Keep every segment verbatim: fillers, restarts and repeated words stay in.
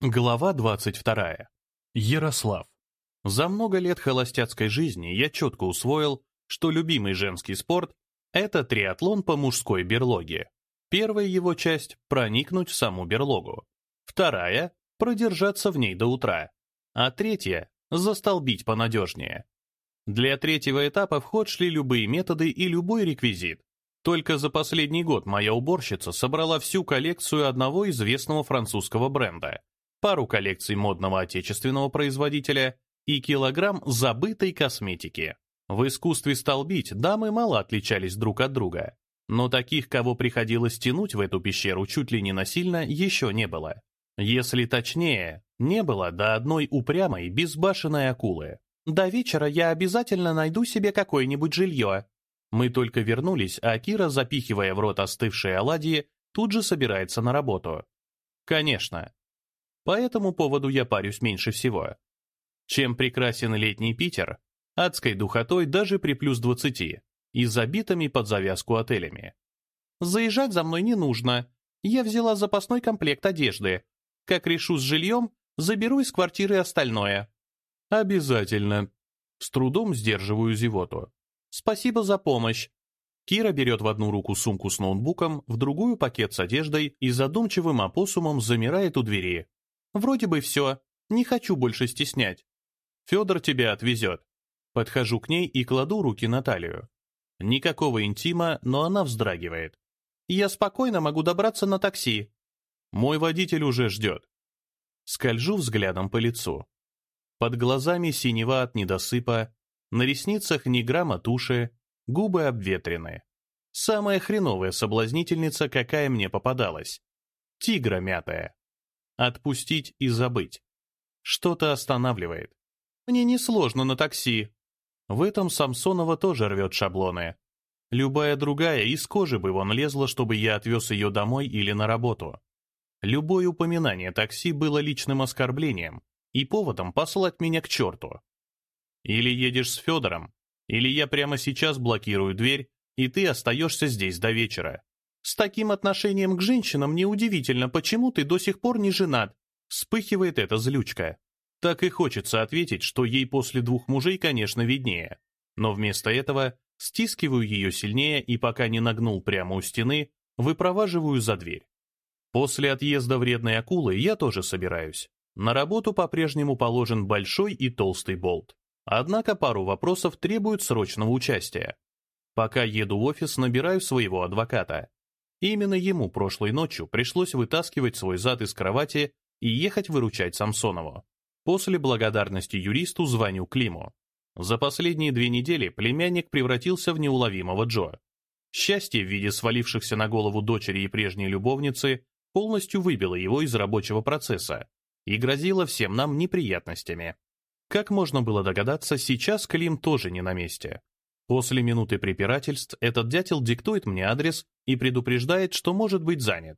Глава двадцать вторая. Ярослав. За много лет холостяцкой жизни я четко усвоил, что любимый женский спорт – это триатлон по мужской берлоге. Первая его часть – проникнуть в саму берлогу. Вторая – продержаться в ней до утра. А третья – застолбить понадежнее. Для третьего этапа в ход шли любые методы и любой реквизит. Только за последний год моя уборщица собрала всю коллекцию одного известного французского бренда, пару коллекций модного отечественного производителя и килограмм забытой косметики. В искусстве столбить дамы мало отличались друг от друга, но таких, кого приходилось тянуть в эту пещеру чуть ли не насильно, еще не было. Если точнее, не было до одной упрямой, безбашенной акулы. «До вечера я обязательно найду себе какое-нибудь жилье». Мы только вернулись, а Кира, запихивая в рот остывшие оладьи, тут же собирается на работу. Конечно. По этому поводу я парюсь меньше всего. Чем прекрасен летний Питер, адской духотой даже при плюс двадцати и забитыми под завязку отелями. Заезжать за мной не нужно. Я взяла запасной комплект одежды. Как решу с жильем, заберу из квартиры остальное. Обязательно. С трудом сдерживаю зевоту. Спасибо за помощь. Кира берет в одну руку сумку с ноутбуком, в другую пакет с одеждой и задумчивым опоссумом замирает у двери. Вроде бы все, не хочу больше стеснять. Федор тебя отвезет. Подхожу к ней и кладу руки на талию. Никакого интима, но она вздрагивает. Я спокойно могу добраться на такси. Мой водитель уже ждет. Скольжу взглядом по лицу. Под глазами синева от недосыпа, на ресницах ни грамма туши, губы обветрены. Самая хреновая соблазнительница, какая мне попадалась. Тигра мятая. Отпустить и забыть. Что-то останавливает. Мне несложно на такси. В этом Самсонова тоже рвет шаблоны. Любая другая из кожи бы вон лезла, чтобы я отвез ее домой или на работу. Любое упоминание такси было личным оскорблением и поводом послать меня к черту. Или едешь с Федором, или я прямо сейчас блокирую дверь, и ты остаешься здесь до вечера. С таким отношением к женщинам неудивительно, почему ты до сих пор не женат. Вспыхивает эта злючка. Так и хочется ответить, что ей после двух мужей, конечно, виднее. Но вместо этого стискиваю ее сильнее и пока не нагнул прямо у стены, выпроваживаю за дверь. После отъезда вредной акулы я тоже собираюсь. На работу по-прежнему положен большой и толстый болт. Однако пару вопросов требуют срочного участия. Пока еду в офис, набираю своего адвоката. Именно ему прошлой ночью пришлось вытаскивать свой зад из кровати и ехать выручать Самсонову. После благодарности юристу звоню Климу. За последние две недели племянник превратился в неуловимого Джо. Счастье в виде свалившихся на голову дочери и прежней любовницы полностью выбило его из рабочего процесса и грозило всем нам неприятностями. Как можно было догадаться, сейчас Клим тоже не на месте. После минуты препирательств этот дятел диктует мне адрес и предупреждает, что может быть занят.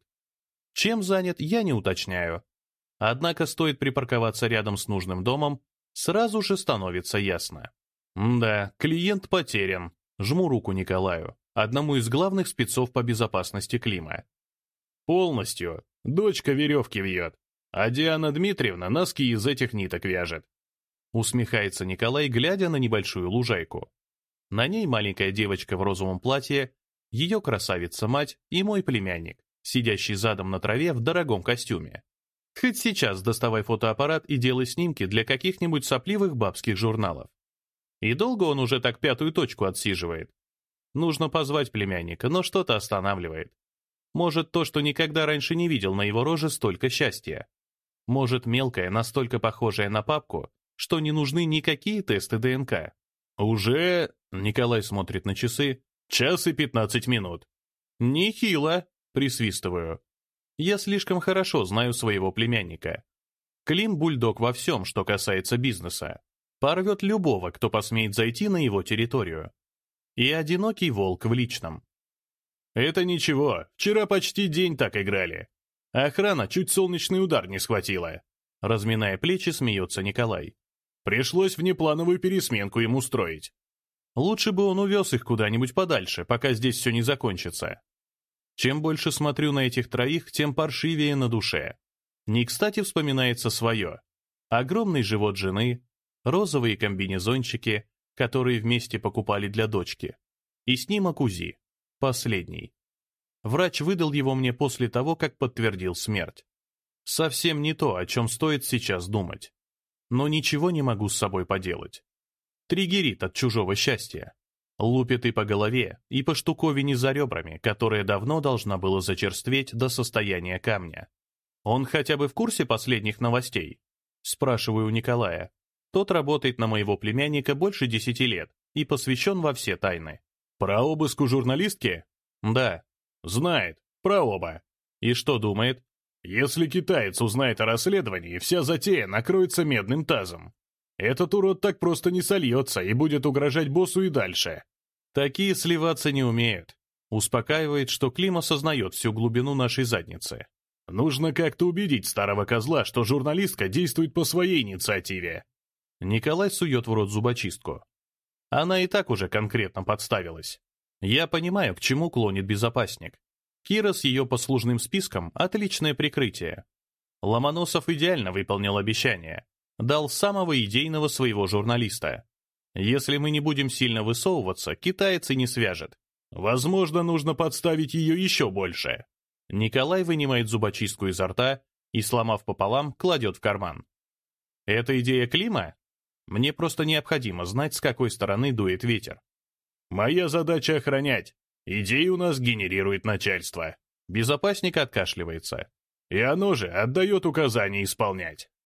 Чем занят, я не уточняю. Однако стоит припарковаться рядом с нужным домом, сразу же становится ясно. Да, клиент потерян. Жму руку Николаю, одному из главных спецов по безопасности Клима. Полностью. Дочка веревки вьет, а Диана Дмитриевна носки из этих ниток вяжет. Усмехается Николай, глядя на небольшую лужайку. На ней маленькая девочка в розовом платье, ее красавица-мать и мой племянник, сидящий задом на траве в дорогом костюме. Хоть сейчас доставай фотоаппарат и делай снимки для каких-нибудь сопливых бабских журналов. И долго он уже так пятую точку отсиживает. Нужно позвать племянника, но что-то останавливает. Может, то, что никогда раньше не видел на его роже столько счастья. Может, мелкая, настолько похожая на папку, что не нужны никакие тесты ДНК. Уже, Николай смотрит на часы, час и пятнадцать минут. Нехило, присвистываю. Я слишком хорошо знаю своего племянника. Клим бульдог во всем, что касается бизнеса. Порвет любого, кто посмеет зайти на его территорию. И одинокий волк в личном. Это ничего, вчера почти день так играли. Охрана чуть солнечный удар не схватила. Разминая плечи, смеется Николай. Пришлось внеплановую пересменку им устроить. Лучше бы он увез их куда-нибудь подальше, пока здесь все не закончится. Чем больше смотрю на этих троих, тем паршивее на душе. Не кстати вспоминается свое. Огромный живот жены, розовые комбинезончики, которые вместе покупали для дочки, и снимок УЗИ, последний. Врач выдал его мне после того, как подтвердил смерть. Совсем не то, о чем стоит сейчас думать. Но ничего не могу с собой поделать. Триггерит от чужого счастья. Лупит и по голове, и по штуковине за ребрами, которая давно должна была зачерстветь до состояния камня. Он хотя бы в курсе последних новостей? Спрашиваю у Николая. Тот работает на моего племянника больше десяти лет и посвящен во все тайны. Про обыск у журналистки? Да. Знает. Про оба. И что думает? Если китаец узнает о расследовании, вся затея накроется медным тазом. Этот урод так просто не сольется и будет угрожать боссу и дальше. Такие сливаться не умеют. Успокаивает, что Клим осознает всю глубину нашей задницы. Нужно как-то убедить старого козла, что журналистка действует по своей инициативе. Николай сует в рот зубочистку. Она и так уже конкретно подставилась. Я понимаю, к чему клонит безопасник. Кира с ее послужным списком – отличное прикрытие. Ломоносов идеально выполнил обещание. Дал самого идейного своего журналиста. Если мы не будем сильно высовываться, китаец и не свяжет. Возможно, нужно подставить ее еще больше. Николай вынимает зубочистку изо рта и, сломав пополам, кладет в карман. Это идея Клима? Мне просто необходимо знать, с какой стороны дует ветер. Моя задача охранять. Идеи у нас генерирует начальство. Безопасник откашливается. И оно же отдает указания исполнять.